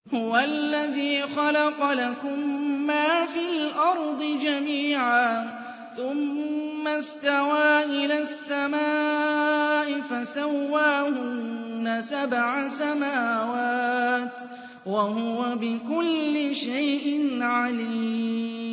هُوَ الَّذِي خَلَقَ لَكُم مَّا فِي الْأَرْضِ جَمِيعًا ثُمَّ اسْتَوَىٰ إِلَى السَّمَاءِ فَسَوَّاهُنَّ سَبْعَ سَمَاوَاتٍ ۖ وَهُوَ بِكُلِّ شَيْءٍ عَلِيمٌ